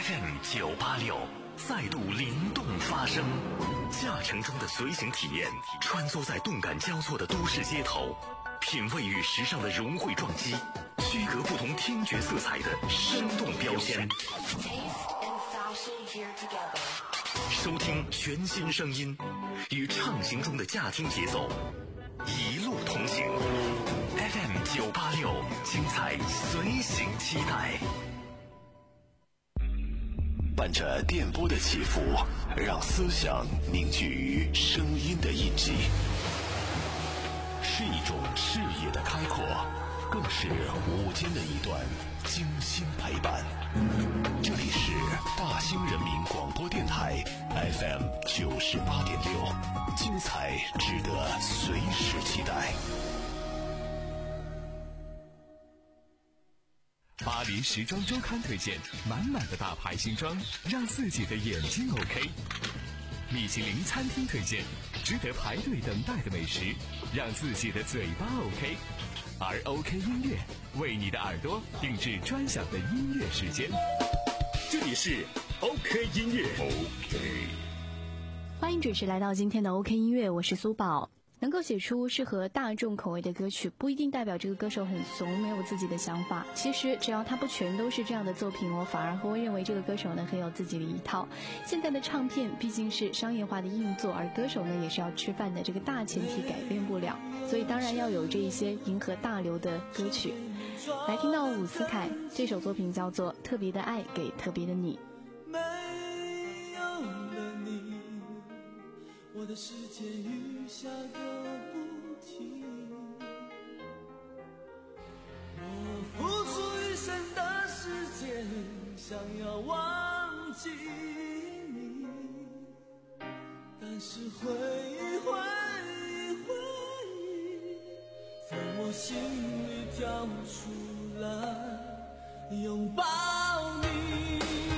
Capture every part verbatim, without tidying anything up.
F M 九八六再度灵动发声，驾乘中的随行体验，穿梭在动感交错的都市街头，品味与时尚的融汇撞击，区隔不同听觉色彩的生动标签。收听全新声音，与畅行中的驾听节奏，一路同行。F M 九八六，精彩随行期待。伴着电波的起伏，让思想凝聚于声音的印记，是一种视野的开阔，更是午间的一段精心陪伴。这里是大兴人民广播电台 F M 九十八点六，精彩值得随时期待。 巴黎时装周刊推荐满满的大牌新装，让自己的眼睛 OK。米其林餐厅推荐值得排队等待的美食，让自己的嘴巴 OK。而 OK 音乐为你的耳朵定制专享的音乐时间。这里是 OK 音乐 OK。 欢迎准时来到今天的 OK 音乐，我是苏宝。能够写出适合大众口味的歌曲，不一定代表这个歌手很怂，没有自己的想法。其实只要他不全都是这样的作品，我反而会认为这个歌手呢很有自己的一套。现在的唱片毕竟是商业化的硬作，而歌手呢也是要吃饭的，这个大前提改变不了，所以当然要有这一些迎合大流的歌曲。来听到伍思凯这首作品叫做《特别的爱给特别的你》。 没有了你，我的世界雨下个不停，我付出一生的时间想要忘记你，但是回忆回忆回忆从我心里跳出来拥抱你。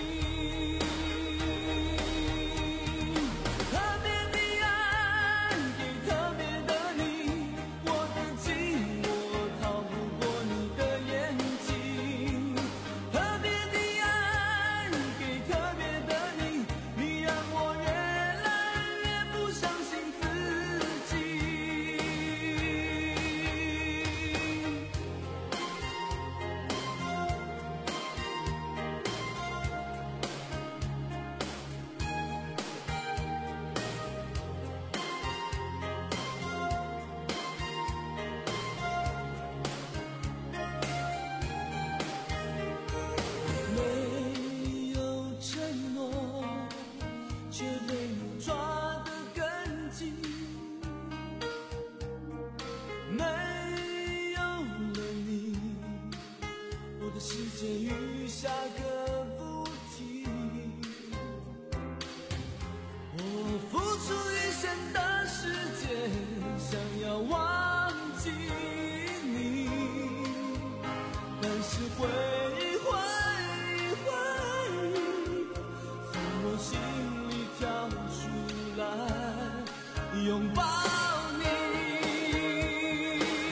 拥抱你，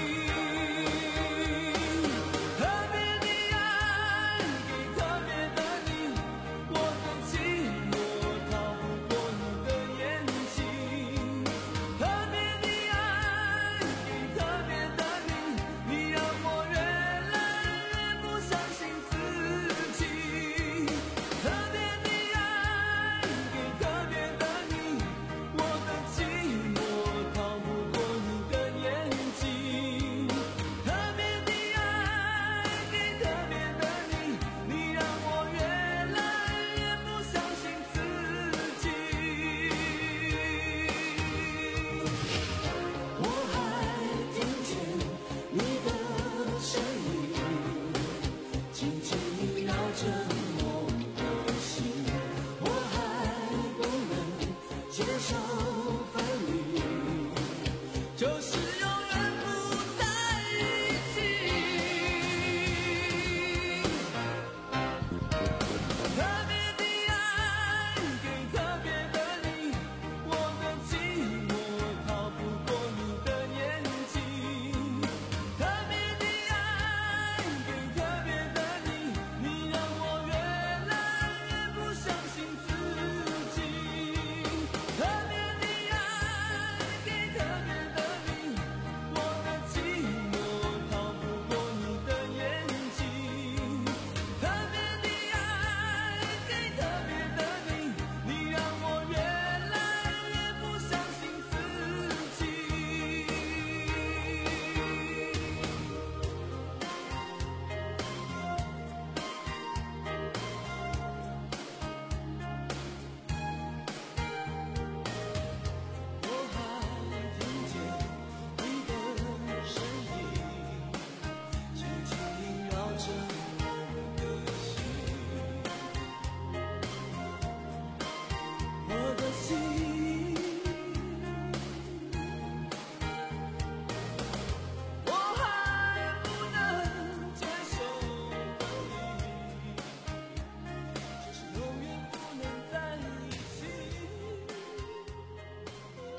特别的爱给特别的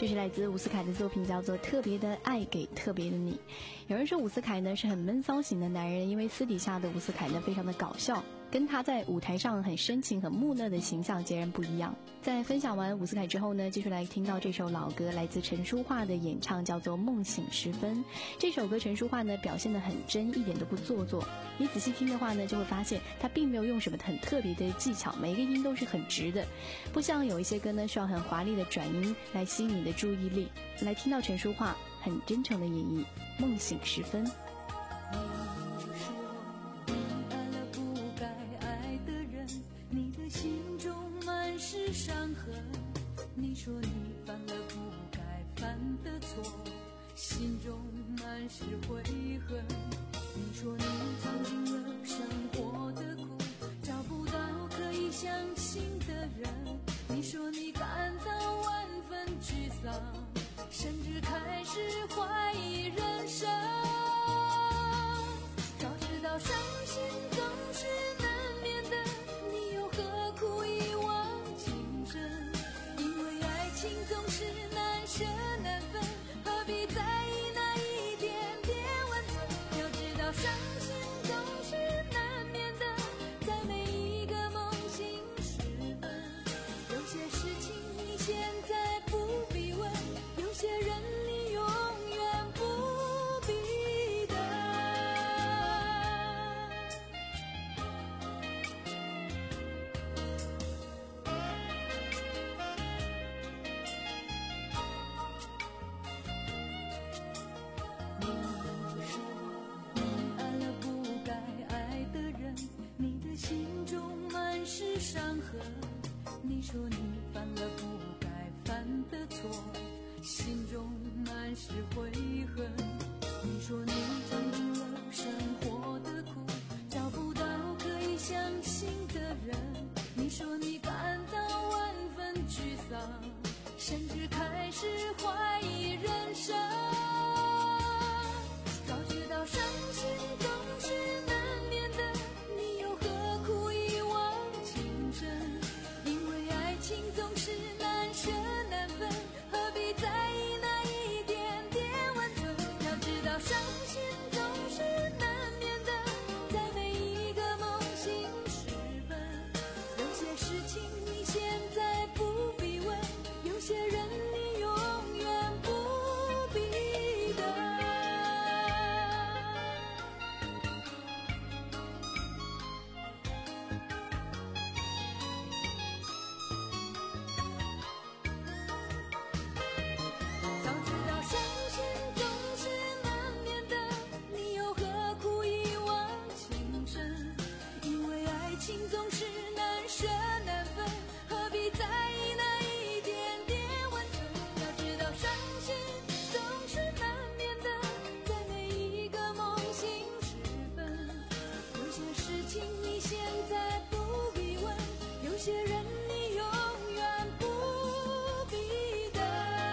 这是来自伍思凯的作品，叫做《特别的爱给特别的你》。有人说伍思凯呢是很闷骚型的男人，因为私底下的伍思凯呢非常的搞笑，跟他在舞台上很深情很木讷的形象截然不一样。在分享完伍思凯之后呢，继续来听到这首老歌，来自陈淑桦的演唱，叫做《梦醒时分》。这首歌陈淑桦呢表现得很真，一点都不做作。你仔细听的话呢，就会发现他并没有用什么很特别的技巧，每一个音都是很直的，不像有一些歌呢需要很华丽的转音来吸引你的注意力。来听到陈淑桦很真诚的演绎《梦醒时分》。 伤痕，你说你犯了不该犯的错，心中满是悔恨。你说你尝尽了生活的苦，找不到可以相信的人。你说你感到万分沮丧，甚至开始怀疑人生。早知道伤心总是难免的，你又何苦一往情总是难舍难分，何必在意那一点点温存？要知道伤心总是难免的，在每一个梦醒时分。有些事情你现在不必问，有些人你永远不必等。伤痕，你说你犯了不该犯的错，心中满是悔恨。你说你尝尽了生活的苦，找不到可以相信的人。你说你感到万分沮丧，甚至开始怀疑人生。早知道伤心总是难免的，你又何苦一往因为爱情总是难舍难分，何必在意那一点点温存？要知道伤心总是难免的，在每一个梦醒时分。有些事情你现在不必问，有些人你永远不必等。情总是难舍难分，何必在意那一点点温存？要知道伤心总是难免的，在每一个梦醒时分。有些事情你现在不必问，有些人你永远不必等。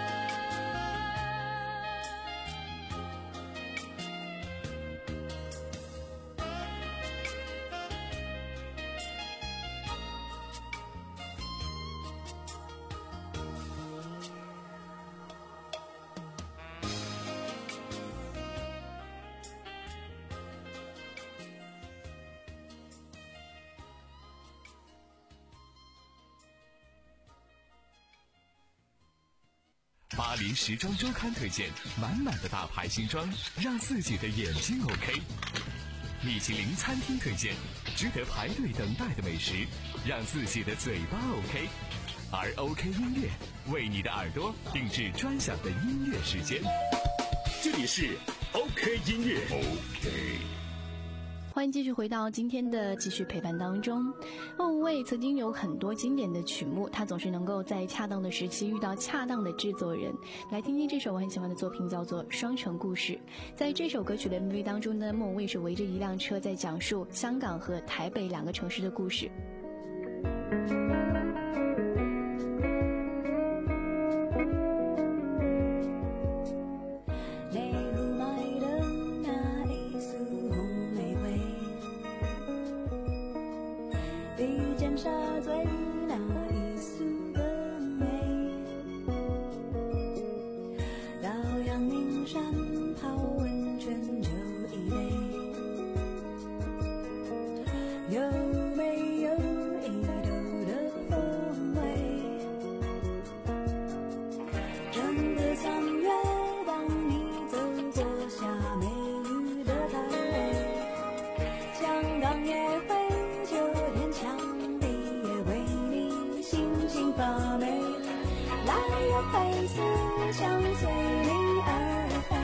巴黎时装周刊推荐满满的大牌新装，让自己的眼睛 OK。米其林餐厅推荐值得排队等待的美食，让自己的嘴巴 OK。而 OK 音乐为你的耳朵定制专享的音乐时间。 这里是 OK 音乐 OK。 欢迎继续回到今天的继续陪伴当中。莫文蔚曾经有很多经典的曲目，他总是能够在恰当的时期遇到恰当的制作人。来听听这首我很喜欢的作品，叫做《双城故事》。在这首歌曲的 M V 当中呢，莫文蔚是围着一辆车在讲述香港和台北两个城市的故事。 沙嘴那一束的美， 会思想随你而飞。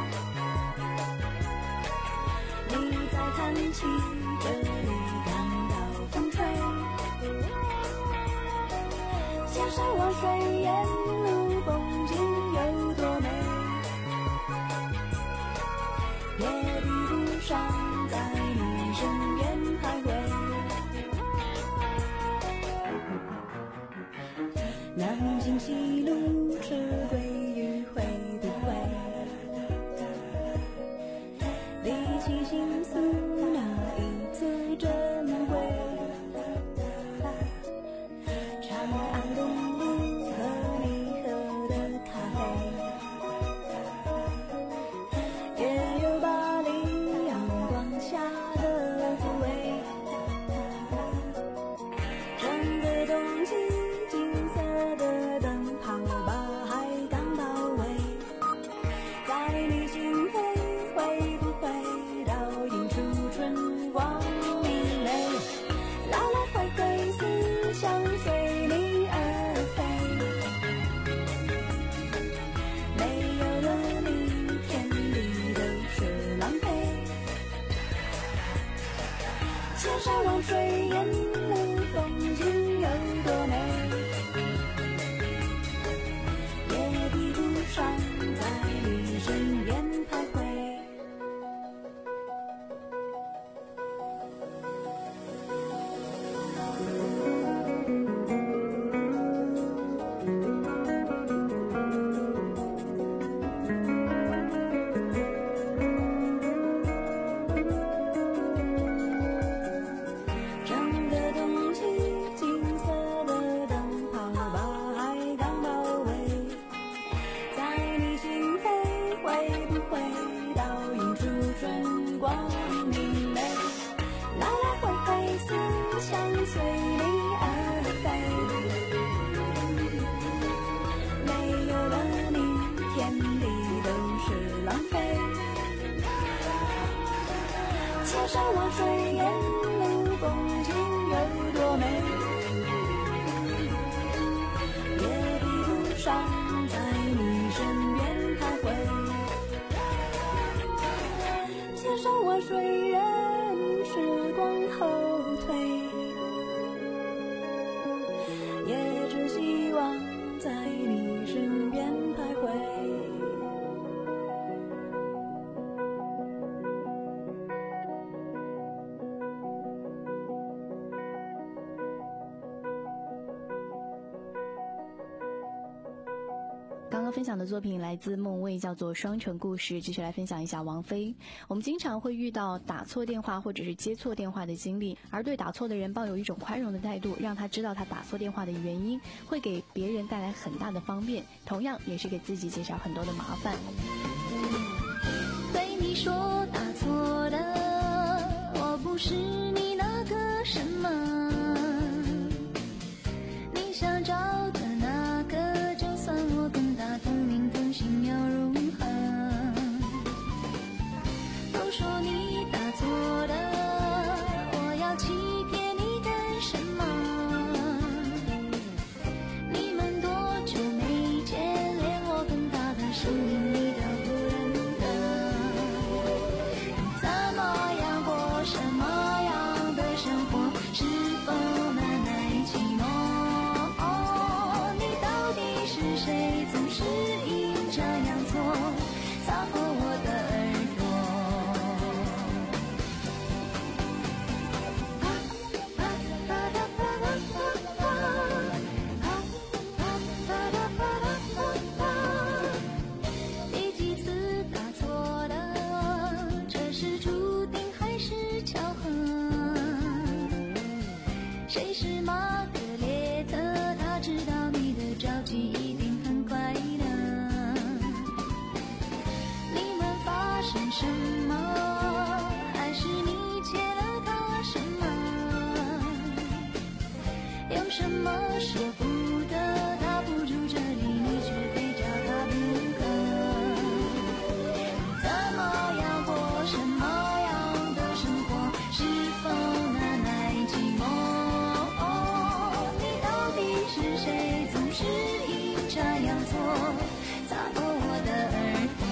你在叹气，这里感到风吹。千山万水沿路风景有多美，也比不上在你身边徘徊。南京西路车归于会不会，理起心思那一次真会。长安东路和你喝的咖啡，也有巴黎阳光下的滋味。整个冬季金色的灯泡把海港包围，在你心扉会不会倒映出春光明媚？来来回回思想随你而飞，没有了你天地都是浪费。千山万水沿路风景有多美，也比不上在你身边徘徊。整个冬季金色的灯泡把海港包围，在你心扉会不会倒映出春光明媚？来来回回思想随你而飞，没有了你天地都是浪费。千山万水沿路风景有多美，也比不上在你身边徘徊。千山万水任时光后退，也只希望在你身边徘徊。 刚刚分享的作品来自孟蔚，叫做《双城故事》。继续来分享一下王菲。我们经常会遇到打错电话或者是接错电话的经历，而对打错的人抱有一种宽容的态度，让他知道他打错电话的原因，会给别人带来很大的方便，同样也是给自己减少很多的麻烦。 对你说打错了，我不是你那个什么，你想找的那个，就算我跟他同名同姓又如何？都说你打错了，我要欺骗你干什么？你们多久没见，连我跟他的声音你都不认得。你怎么样过什么样的生活？是否难耐寂寞？你到底是谁？总是阴差阳错擦破我的耳朵。第几次打错了？这是注定还是巧合？谁是玛格丽特？他知道你的着急一定很快乐。你们发生什么？还是你欠了他什么？有什么舍不得？他不住这里，你却非找他不可。你怎么样过什么样的生活？是否难耐寂寞？你到底是谁？总是阴差阴差阳错，擦破我的耳朵。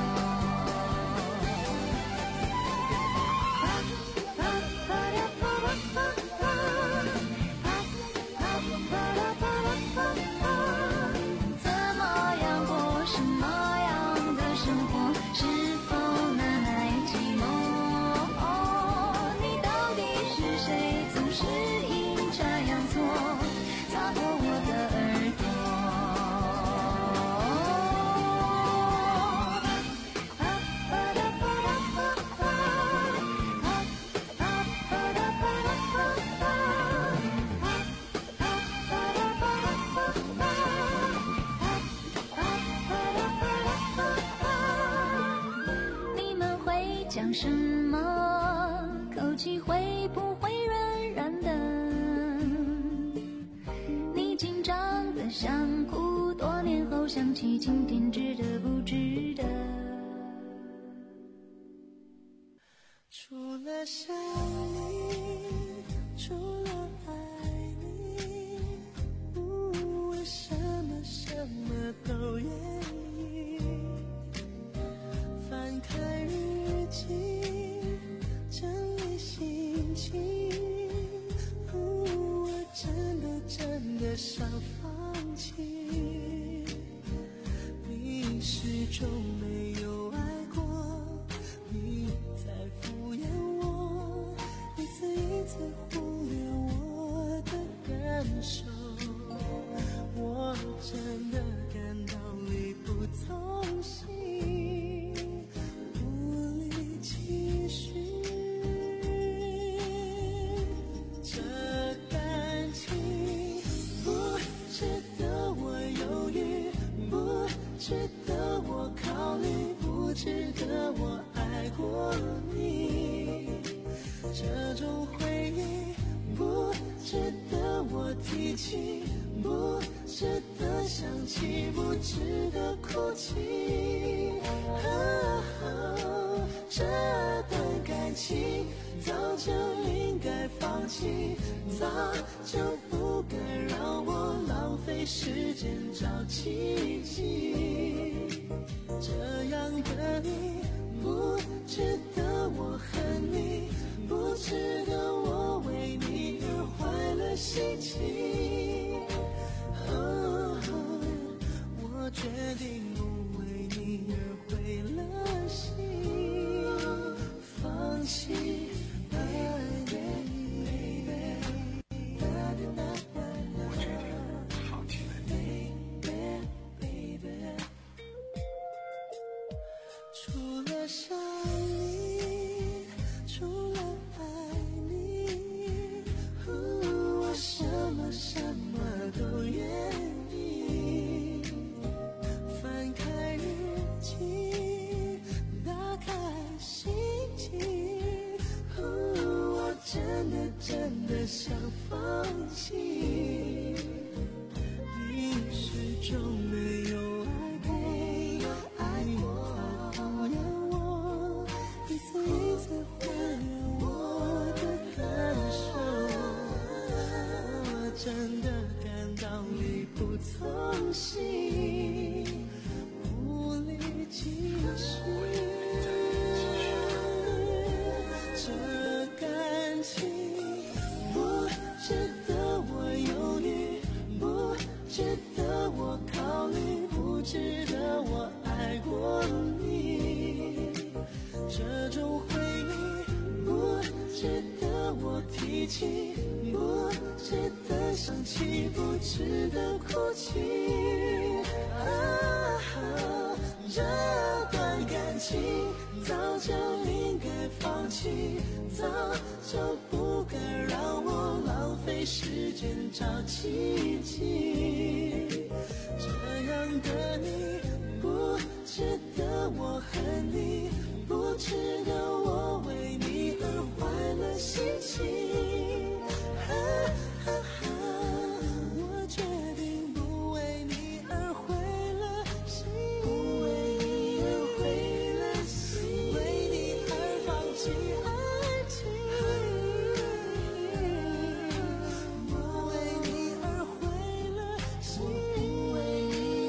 怎么样过什么样的生活？是否难耐寂寞？你到底是谁？总是阴差阳错，擦破我的耳朵。你们会讲什么？口气会不会软软的？你紧张的想哭，多年后想起今天值得不值得？ 除了想你，除了爱你，呜，为什么什么都愿意？翻开日记，整理心情，呜，我真的真的想放弃。你始终没有爱过，你在敷衍我，一次一次忽略我的感受，我真的感到力不从心，无力继续。这感情不值得我犹豫，不值得我考虑，不值得我爱过你。这种回忆不值得我提起，不值得想起，不值得哭泣。哦，这段感情早就应该放弃，早就不该让我浪费时间找奇迹。这样的你不值得我恨你，不值得我为你而坏了心情。哦，我决定不为你而毁了心，放弃爱你。 我决定放弃了你。 除了想你，除了爱你，呜，我什么什么都愿意。翻开日记，打开心情，呜，我真的真的想放弃。你始终没有爱过，你在敷衍我，一次一次忽略我的感受，我真的感到力不从心，无力继续。这感情不值得我犹豫，不值得我考虑，不值得我爱过你。这种回忆不值得我提起，不值得想起，不值得哭泣。啊，这段感情早就应该放弃，早就不该让我浪费时间找奇迹。这样的你不值得我恨你，不值得我为你而坏了心情。啊啊啊，我决定不为你而毁了心，不为你而毁了心，为你而放弃爱情，不为你而毁了心，不为你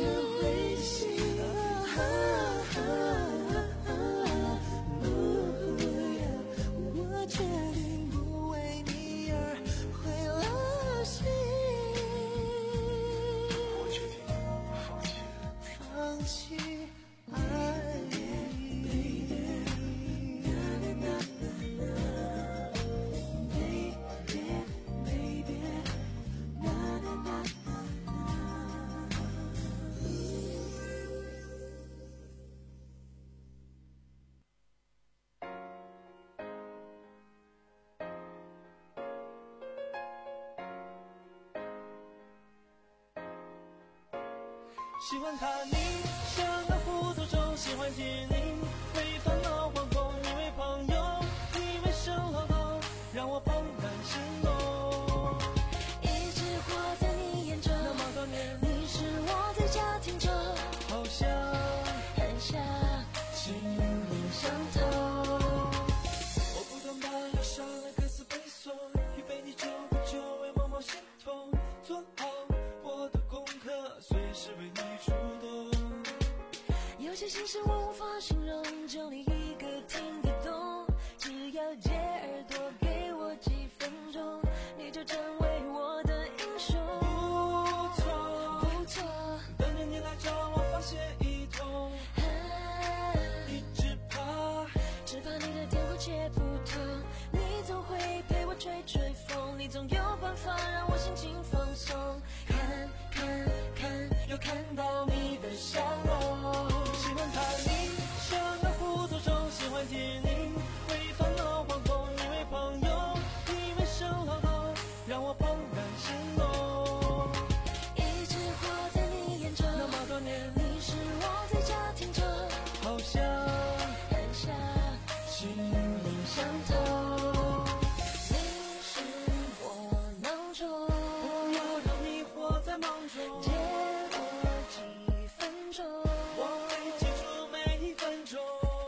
喜欢他，你像个糊涂虫，喜欢听你为烦恼惶恐，你为朋友，你为生活痛，让我怦然心动。 一直活在你眼中， 那么多年， 你是我最佳听众， 好像很像心灵相通。我不断把忧伤的歌词背诵，预备你久不久为某某心痛，做好我的功课，随时为你出动。 有些心事我无法形容，就你一个听得懂，只要借耳朵给我几分钟，你就成为我的英雄。 不错不错， 等着你来找我发泄一通， 啊， 一直怕只怕你的电话接不通，你总会陪我吹吹风，你总有办法让我心情放松。看看看， 又看到你的笑容。喜欢他，你像个糊涂虫，喜欢听你为烦恼惶恐，你为朋友，你为生活痛，让我怦然心动。 一直活在你眼中， 那么多年， 你是我最佳听众， 好像很像心灵相通。 你是我囊中， 不要让你活在梦中， 借我几分钟， 我会记住每一分钟。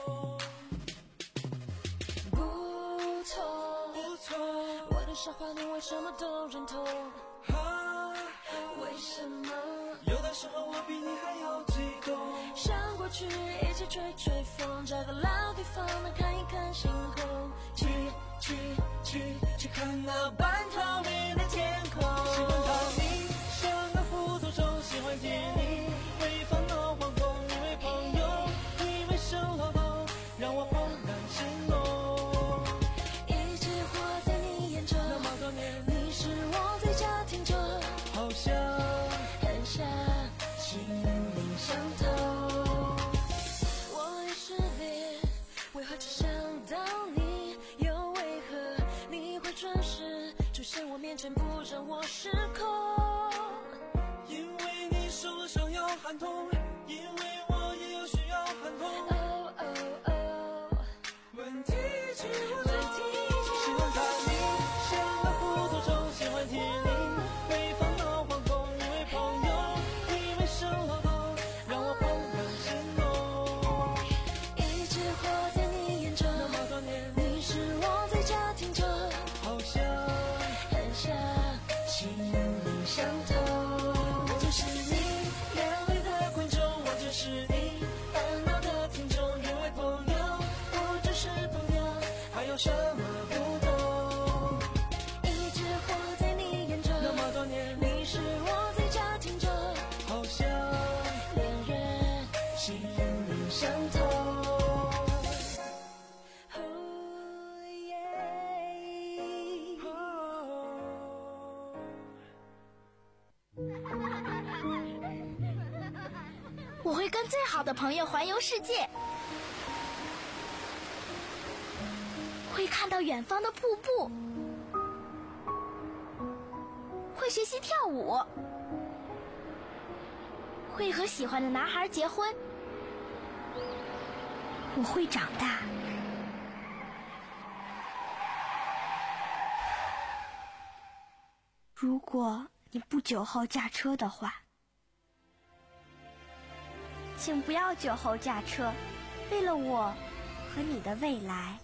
不错不错， 我的傻话你为什么都认同？ 啊， 为什么有的时候我比你还要激动。 想过去一起吹吹风，找个老地方能看一看星空， 去去去去看那半透明的天空。喜欢他，你像个糊涂虫，喜欢听你为烦恼惶恐，你为朋友，你为生活痛，让我怦然心动。 一直活在你眼中， 那么多年， 你是我最佳听众， 好像很像心灵相通。 我已失恋，为何只想到你？又为何你会准时出现我面前，不让我失控？ 因为你受伤要喊痛，因为我也有需要喊痛。 哦哦哦， 问题几乎问题喜欢他，你像个糊涂虫，喜欢听你为烦恼惶恐，你为朋友，你为生活痛，让我怦然心动。 一直活在你眼中， 那么多年， 你是我最佳听众， 好像很像心灵相通。我就是你眼里的观众，我就是你烦恼的听众，因为朋友不只是朋友，还有什么不同？ 一直活在你眼中， 那么多年， 你是我最佳听众， 好像恋人心灵相通。 哦耶。 我会跟最好的朋友环游世界，会看到远方的瀑布，会学习跳舞，会和喜欢的男孩结婚。我会长大。如果你不酒后驾车的话，请不要酒后驾车，为了我和你的未来。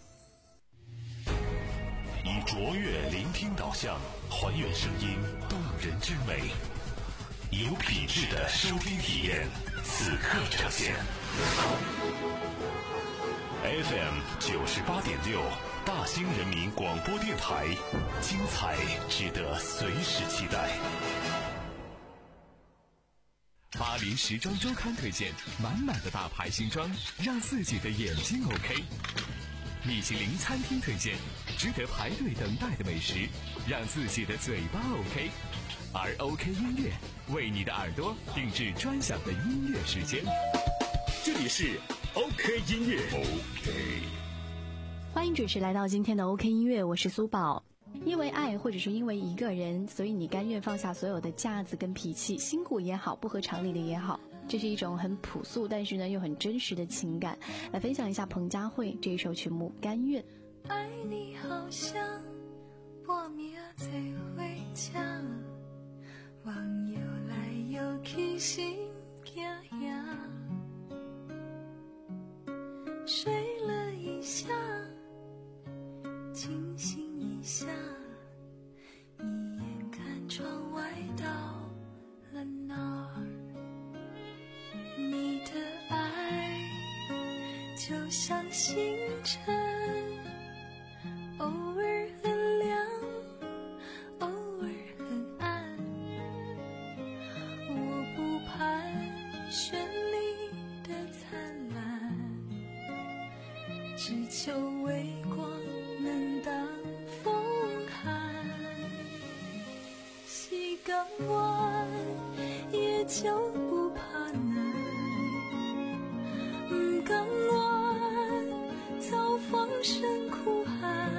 以卓越聆听导向，还原声音动人之美，有品质的收听体验，此刻呈现。F M 九十八点六，大兴人民广播电台，精彩值得随时期待。 巴黎时装周刊推荐满满的大牌新装，让自己的眼睛 OK。米其林餐厅推荐值得排队等待的美食，让自己的嘴巴 OK。而 OK 音乐为你的耳朵定制专享的音乐时间。这里是 OK 音乐 OK。 欢迎准时来到今天的 OK 音乐，我是苏宝。因为爱，或者是因为一个人，所以你甘愿放下所有的架子跟脾气，辛苦也好，不合常理的也好。 这是一种很朴素但是呢又很真实的情感。来分享一下彭佳慧这一首曲目《甘愿》。 爱你好像半暝做伙吃，望游来游去心惊吓，睡了一下，清醒一下，你眼看窗外到了哪儿？你的爱就像星辰，偶尔很亮，偶尔很暗，我不盼绚丽的灿烂，只求微光能当风寒。时间弯也就不怕难，不甘愿遭放声哭喊，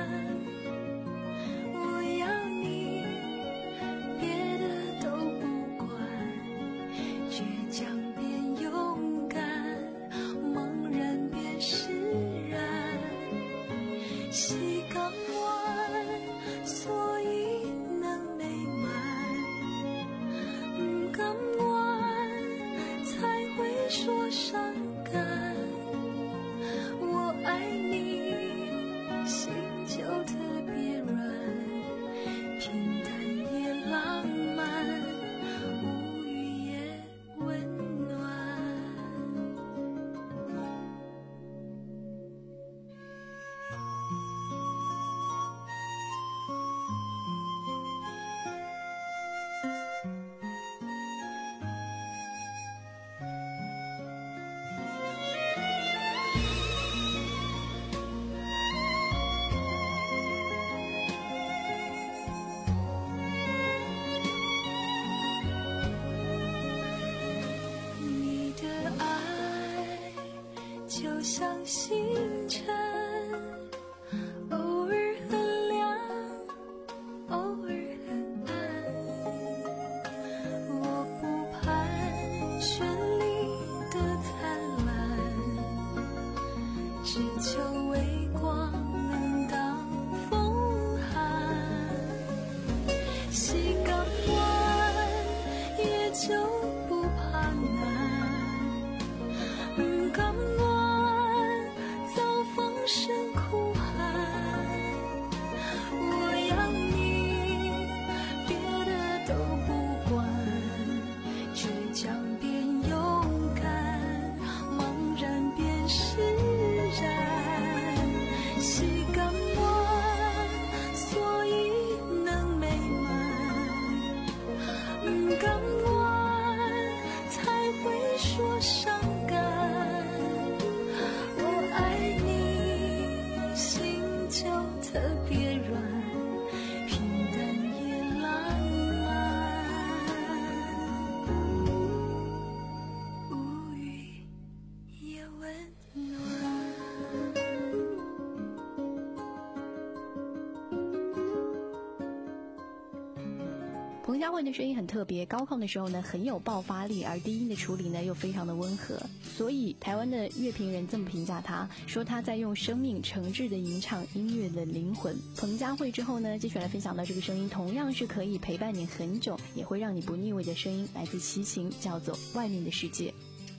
我要你别的都不管，倔强变勇敢，茫然变释然。时间弯所以能美满，不甘愿才会说伤感。我爱你，心就特别软，平淡也浪漫，无语也温暖。你的爱就像星辰，偶尔很亮，偶尔很暗，我不盼绚丽的灿烂，只求微光能当风寒。时间弯也就不怕难，不甘愿遭放声哭喊，我要你别的都不管，倔强变勇敢，茫然变释然。时间弯所以能美满，不甘愿才会说伤感。我爱你，心就特别软，平淡也浪漫，无语也温暖。 彭佳慧的声音很特别，高亢的时候呢很有爆发力，而低音的处理呢又非常的温和，所以台湾的乐评人这么评价她，说她在用生命诚挚的吟唱音乐的灵魂。彭佳慧之后呢，继续来分享到这个声音同样是可以陪伴你很久，也会让你不腻味的声音，来自齐秦，叫做《外面的世界》。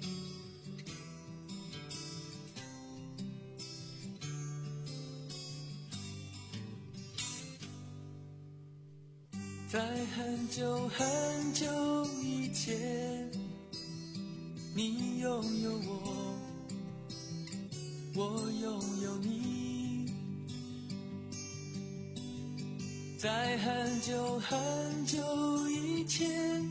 在很久很久以前，你拥有我，我拥有你。在很久很久以前，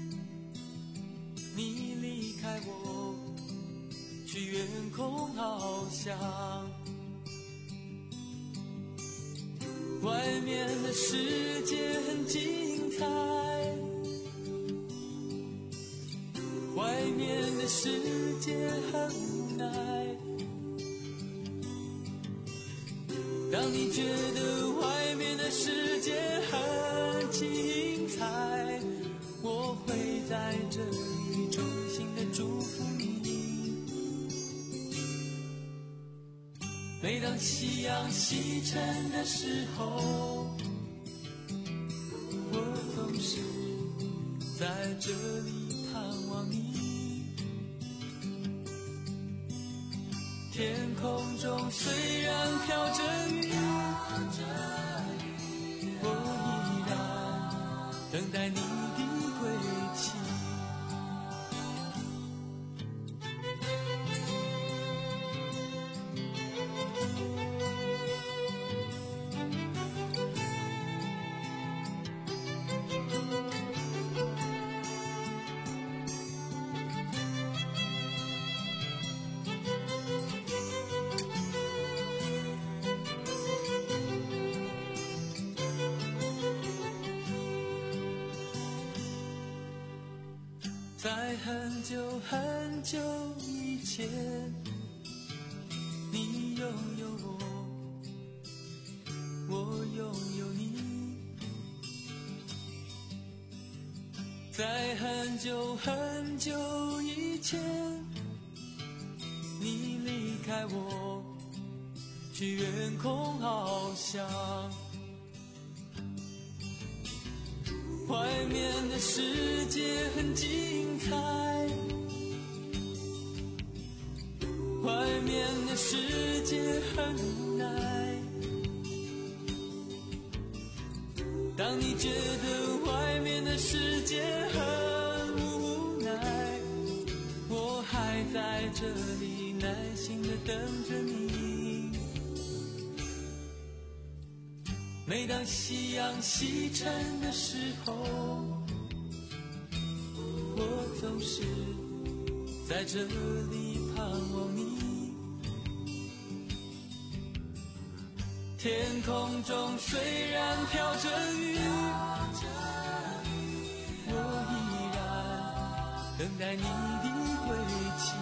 你离开我，去远空翱翔。外面的世界很精彩，外面的世界很无奈。当你觉得外面的世界很精彩，我会在这里衷心的祝福你。 夕阳西沉的时候，我总是在这里盼望你。天空中虽然飘着雨，我依然等待你的归期。在很久很久以前，你拥有我，我拥有你。在很久很久以前，你离开我，去远空翱翔。外面的世界很精彩，外面的世界很无奈。当你觉得外面的世界很无奈，我还在这里耐心地等着你。每当夕阳西沉的时候，我总是在这里盼望你。天空中虽然飘着雨，我依然等待你的归期。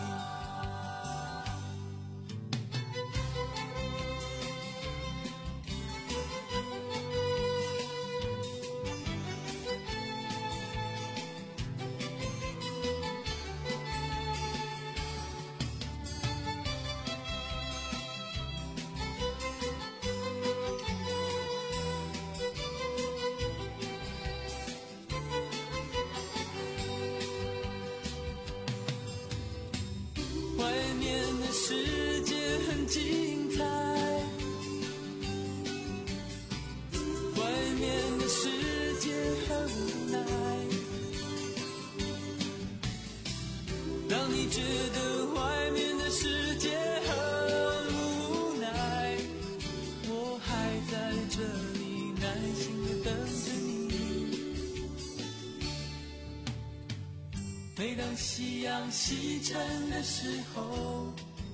世界很精彩，外面的世界很无奈。当你觉得外面的世界很无奈，我还在这里耐心地等着你。每当夕阳西沉的时候，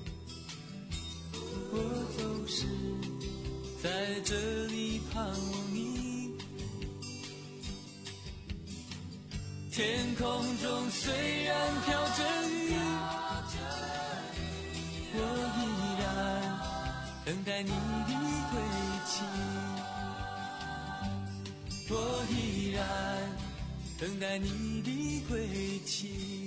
我总是在这里盼望你。天空中虽然飘着雨，我依然等待你的归期。我依然等待你的归期。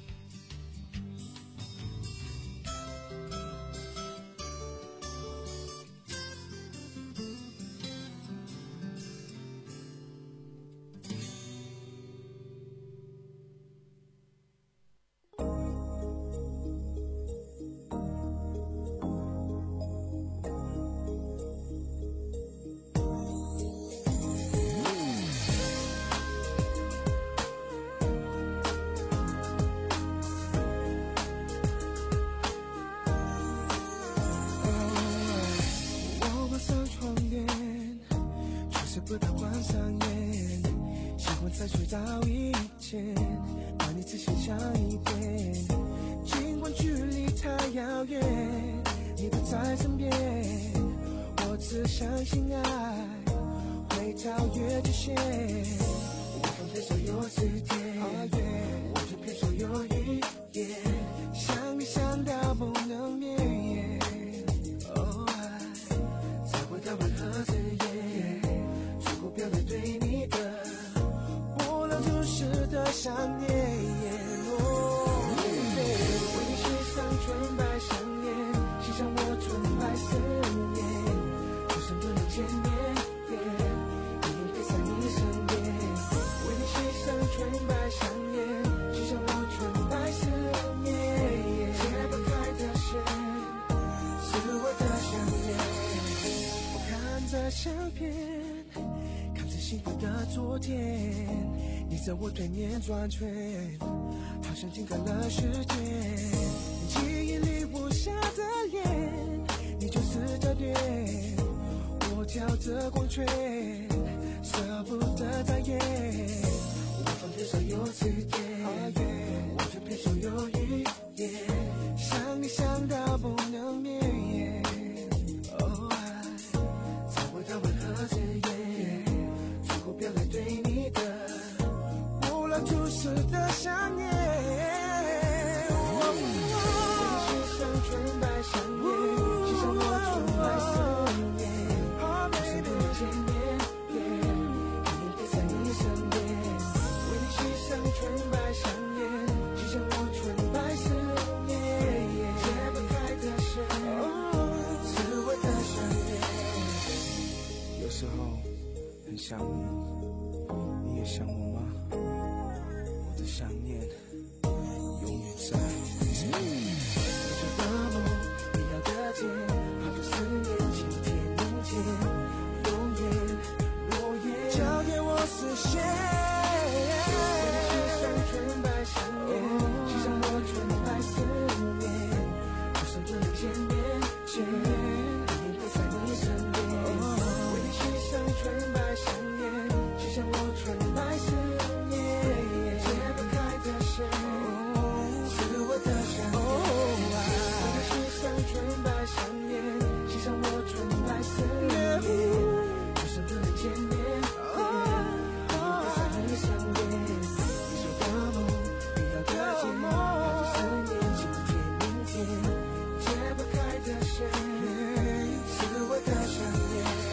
不到关上眼，喜欢在睡着以前把你仔细想一遍。尽管距离太遥远，你不在身边，我只相信爱会超越界限。我放开所有时间，我就骗所有语言，想你想到不能眠。哦，爱才会到任何字眼。表达对你的不能注视的想念，哦，为你写上纯白想念，欣赏我纯白色在我对面转圈，好像停在了时间。记忆里我下的脸，你就是焦点。我挑着光圈，舍不得再演。我放片手有字典，我这片手有语言，想你想到不能眠。哦，爱才会到温和字眼，最后表达对你的无了突视的想念。心上纯白香烟，心上我纯白思念。不想跟你见面，一定陪在你身边。为你系上纯白香烟，心上我纯白思念。解不开的绳，是我的想念。有时候很想你，你也想我吗？我的想念永远在。你说的梦，你要的甜，好多思念，今天、明天，永远落叶，交给我实现。系上纯白香烟，系上我纯白思念，不想跟你见面前，一定陪在你身边。为你系上纯白香烟，系上我纯白思念，解不开的绳，是我的想念。为你系上纯白香烟，系上我纯白思念，不想跟你见面，一定陪在你身边。你说的梦，你要的甜，好多思念，今天、明天，解不开的绳，是我的想念。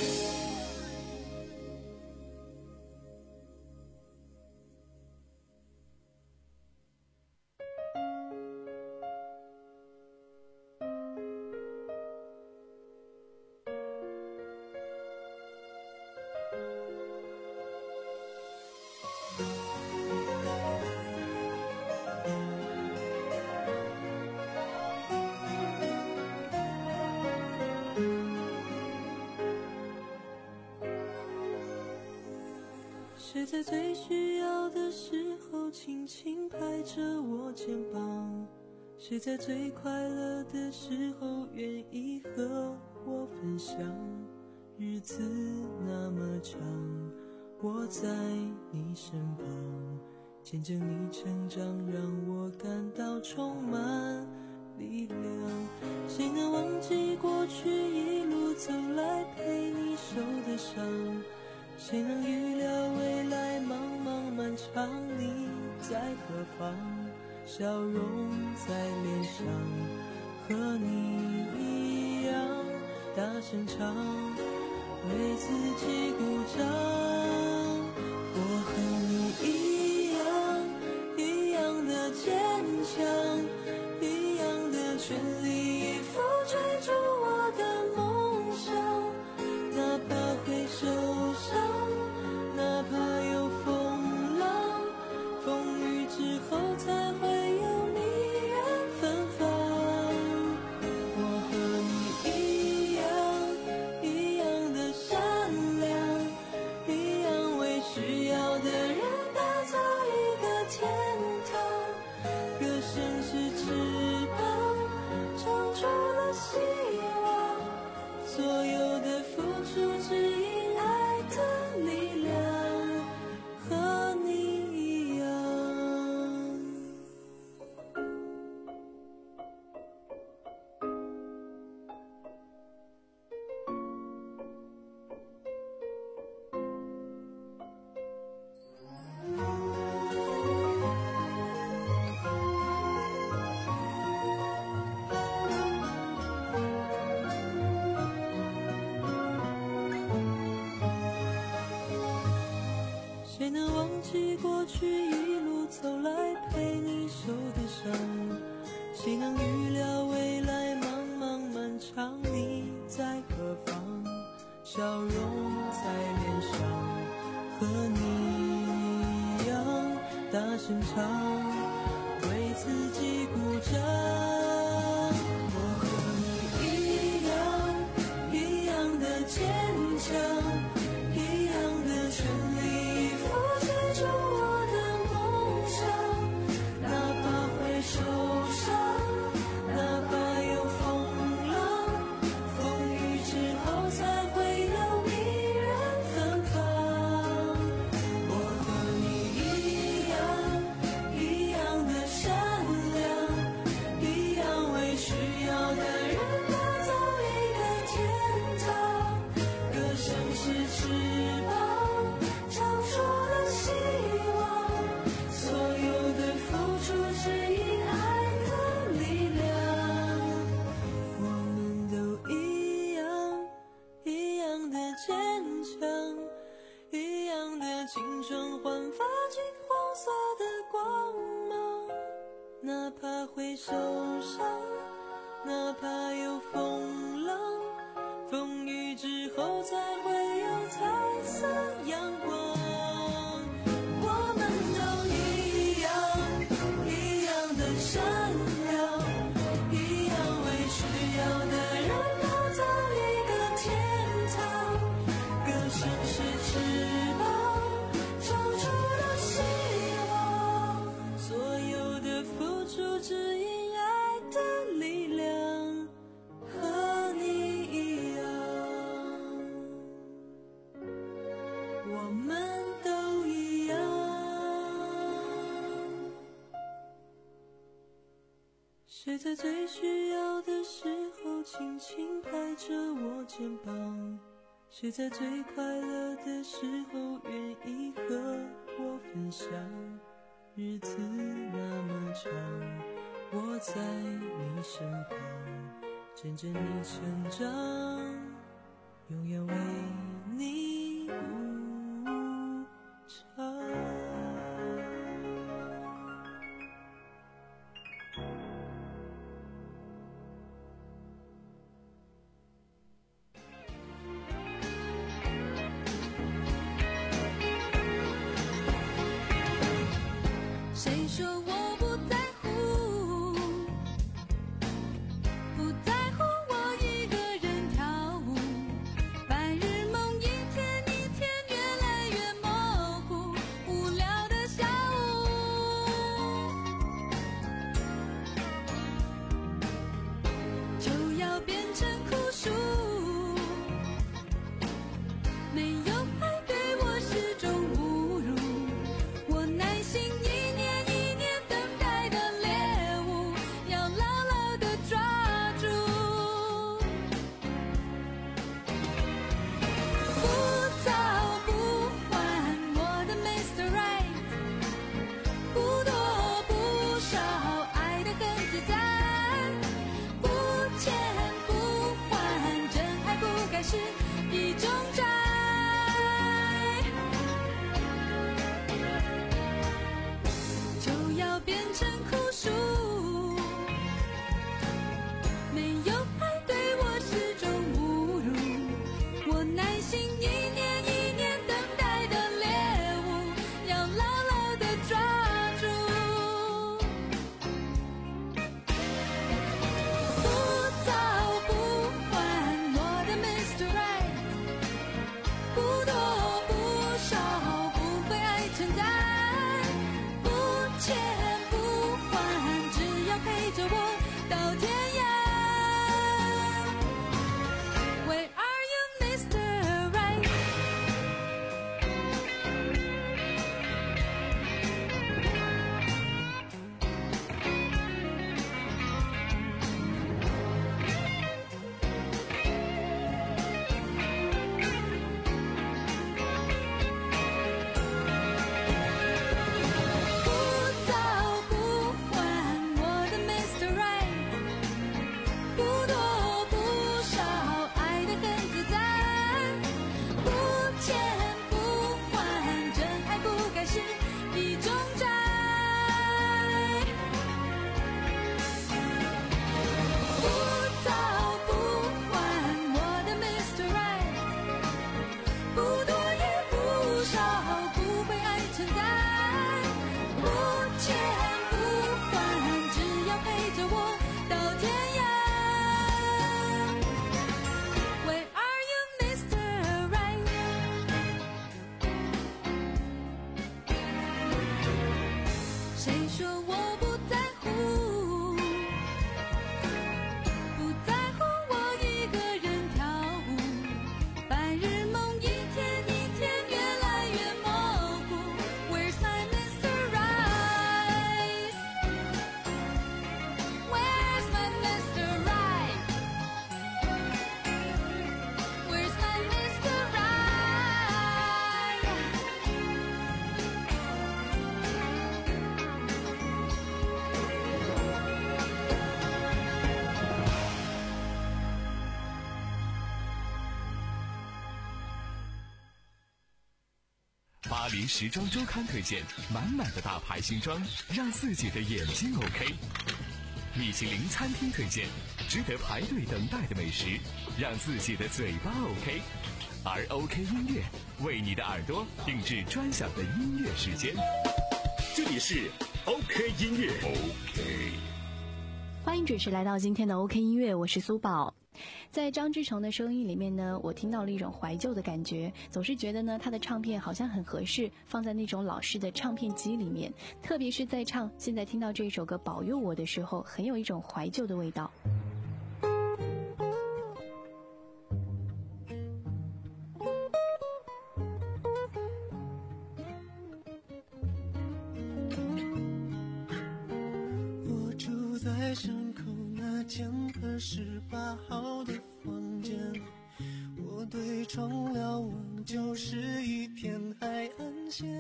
谁在最需要的时候轻轻拍着我肩膀？谁在最快乐的时候愿意和我分享？日子那么长，我在你身旁，见证你成长，让我感到充满力量。谁能忘记过去一路走来陪你受的伤？谁能预料未来茫茫漫长，你在何方？笑容在脸上，和你一样大声唱，为自己鼓掌。我和你一样，一样的坚强，一样的全力以赴追逐我的梦想，哪怕会受伤，哪怕有风浪，风雨之后才会有蜜源芬芳。我和你一样，一样的善良，一样为需要的人打造一个天堂。歌声是翅膀，长出了希望，所有的付出只因爱的力量，和你一样。谁能忘记过去一路走来陪你受的伤？谁能预料未来茫茫漫长，你在何方？笑容在脸上，和你一样大声唱，为自己鼓掌。我和你一样，一样的坚强，一样的全力以赴追逐我焕发金黄色的光芒，哪怕会受伤，哪怕有风浪，风雨之后才会有彩色阳光。我们都一样，一样的善良，一样为需要的人打造一个天堂。歌声是翅膀，唱出了希望，所有的付出只因爱的力量，和你一样，我们都一样。谁在最需要的时候轻轻拍着我肩膀？谁在最快乐的时候愿意和我分享？日子那么长，我在你身旁，见证你成长，永远为你鼓掌。谁说我不在乎，不在乎我一个人跳林时装周刊推荐，满满的大牌新装，让自己的眼睛 OK。米其林餐厅推荐，值得排队等待的美食，让自己的嘴巴 OK。而 OK 音乐为你的耳朵定制专享的音乐时间。 这里是 OK 音乐 OK。 欢迎准时来到今天的 OK 音乐，我是苏宝。在张志成的声音里面呢，我听到了一种怀旧的感觉，总是觉得呢他的唱片好像很合适放在那种老式的唱片机里面，特别是在唱现在听到这首歌保佑我的时候，很有一种怀旧的味道。 我住在巷口那间二十八号的房间，我对窗瞭望就是一片海岸线，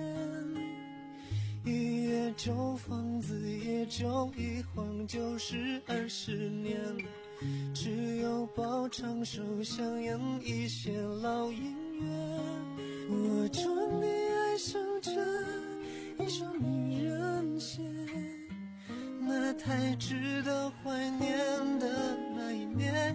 一夜旧房子也就一晃就是二十年，只有包场手香烟一些老音乐，我终于爱上这一双女人鞋，那太值得怀念的那一年，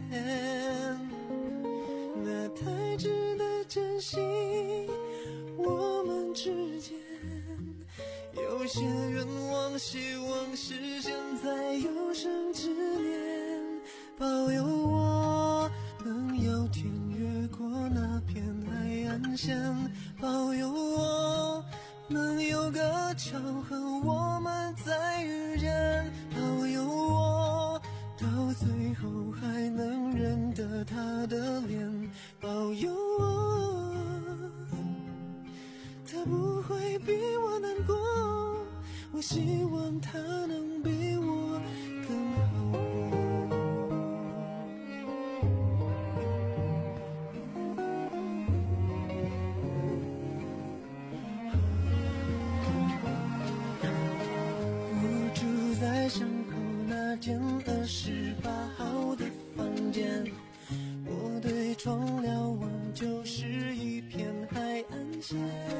那太值得珍惜我们之间，有些愿望希望实现在有生之年，保佑我能有天越过那片海岸线，保佑我能有个巧合我们再遇见，保佑我到最后还能认得他的脸，保佑我他不会比我难过，我希望他能比我更好过。我住在巷口那间二十八号的房间，我对窗瞭望就是一片海岸线，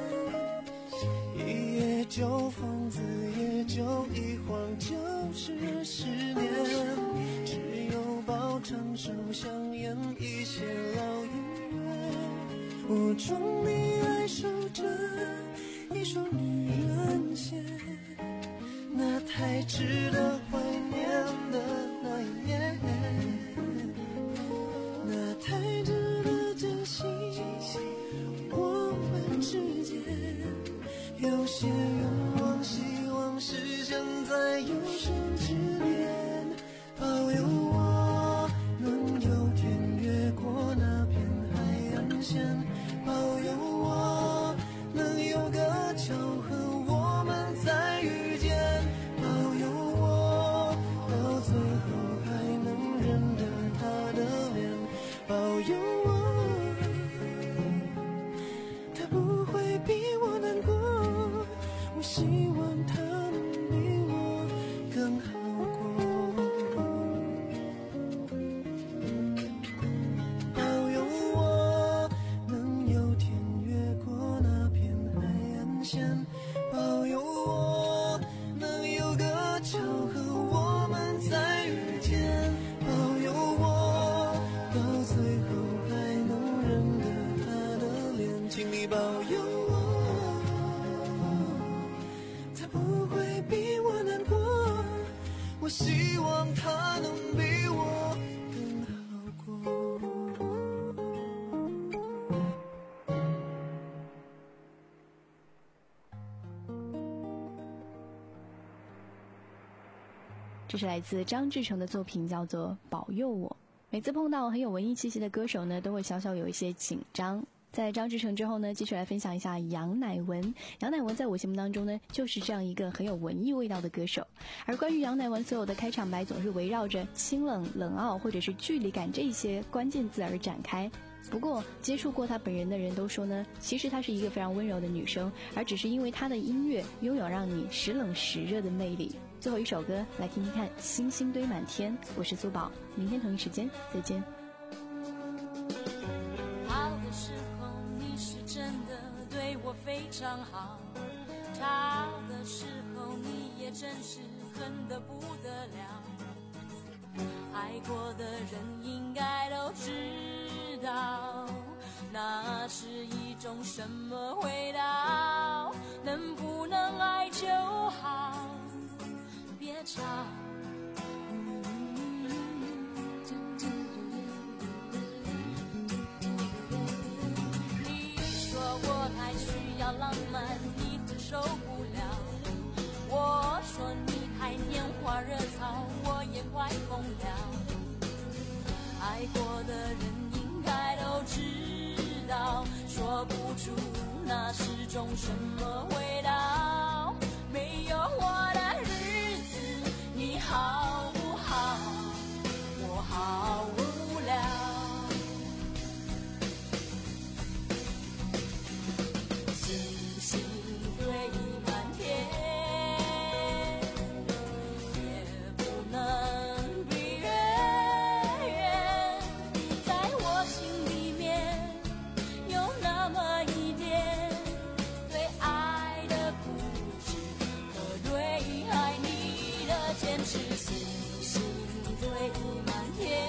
一夜旧房子也就一晃就是二十年，只有包场手香烟一些老音乐，我终于爱上这一双女人鞋，那太值得怀念的那一年，那太值得珍惜我们之间，有些愿望希望实现在有生之年，保佑我能有天越过那片海岸线，保佑我能有个巧合我们再遇见，保佑我到最后还能认得他的脸，保佑我他不会比我难过，我希望他能比我更好过，保佑我能有天越过那片海岸线，保佑我能有个巧合我们再遇见，保佑我到最后还能认得他的脸，请你保佑我他不会比我难过，我希望他能比我更好过。 这是来自张志成的作品，叫做《保佑我》。每次碰到很有文艺气息的歌手呢，都会小小有一些紧张。在张志成之后呢，继续来分享一下杨乃文。杨乃文在我心目当中呢，就是这样一个很有文艺味道的歌手。而关于杨乃文所有的开场白，总是围绕着清冷、冷傲或者是距离感这些关键字而展开。不过接触过她本人的人都说呢，其实她是一个非常温柔的女生，而只是因为她的音乐拥有让你时冷时热的魅力。最后一首歌来听听看，星星堆满天。我是苏宝，明天同一时间再见。 好的时候你是真的对我非常刚好，差的时候你也真是恨得不得了。爱过的人应该都知道，那是一种什么味道。能不能爱就好，别吵。你说我太需要浪漫，你会受不了。我说你太拈花惹草，我也快疯了。爱过的人应该都知道，说不出那是种什么味道。没有我的日子你好不好？我好无聊。星星堆满天，也不能比月圆。在我心里面有那么一点对爱的固执和对爱你的坚持。星星堆满天，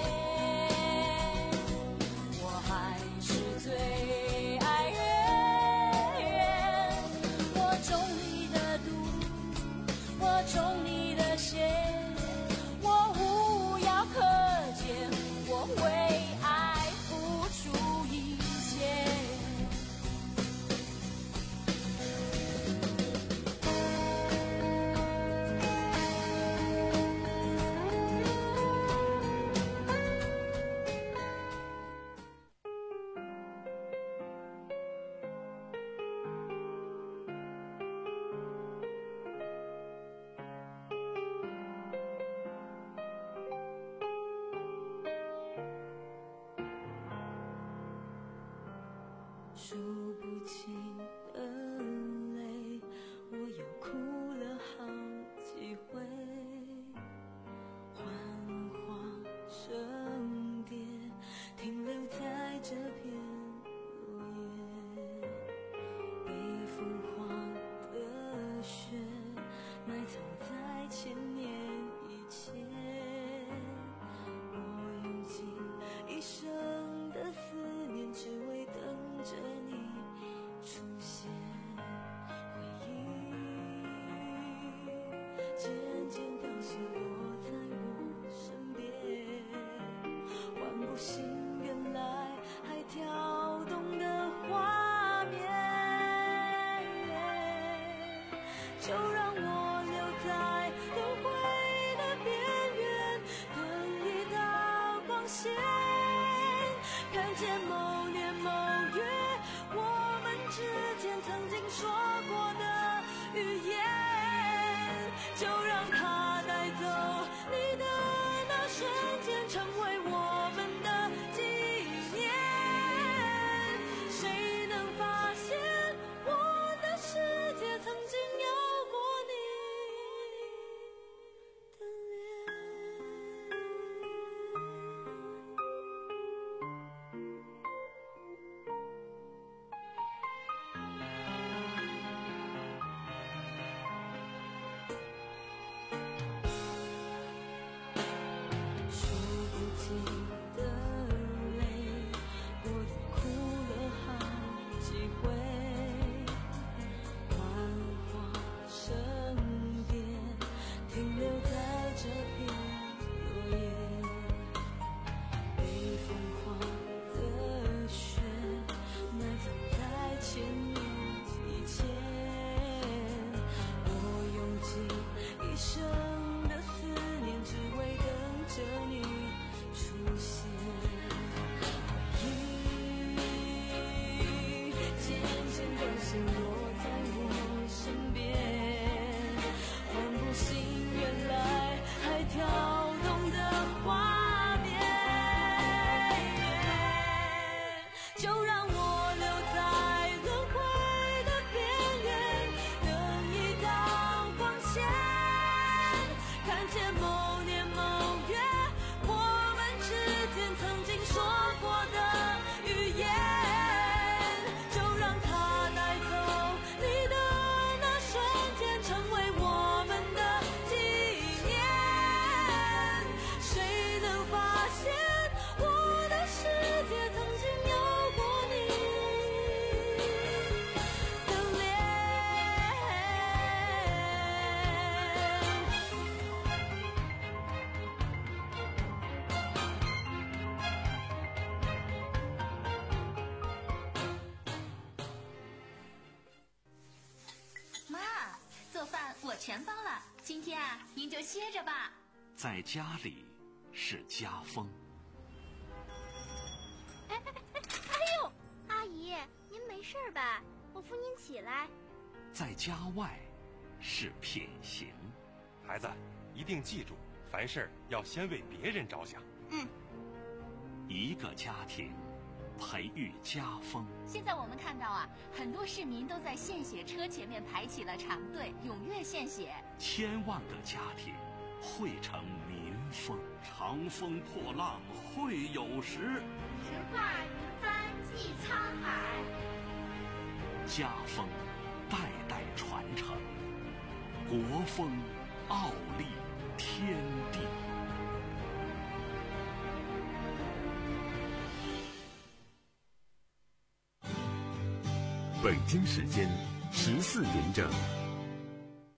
我还是最爱月圆。我中你的毒，我中你的邪，我无药可解，我为爱付出一切。数不清的泪，我又哭了好几回。幻化成蝶，停留在这片落叶。被风化的雪，埋藏在千年以前。我用尽一生的思念，只为等着你出现。回忆渐渐凋谢，落在我身边，唤不醒原来还跳动的画面。就让我留在轮回的边缘，等一道光线，看见某年某月我们之间曾经说过的语言。就让它带走你的那瞬间，成为我们的纪念。谁能发现我的世界曾经有过你的脸？ 全包了，今天啊，您就歇着吧。 在家里是家风。 哎哎哎哎呦，阿姨，您没事吧？我扶您起来。 在家外是品行。 孩子，一定记住，凡事要先为别人着想。 嗯。 一个家庭培育家风。 现在我们看到啊，很多市民都在献血车前面排起了长队，踊跃献血。 千万个家庭汇成民风。长风破浪会有时， 直挂云帆济沧海。 家风代代传承，国风傲立天地。 北京时间十四点整。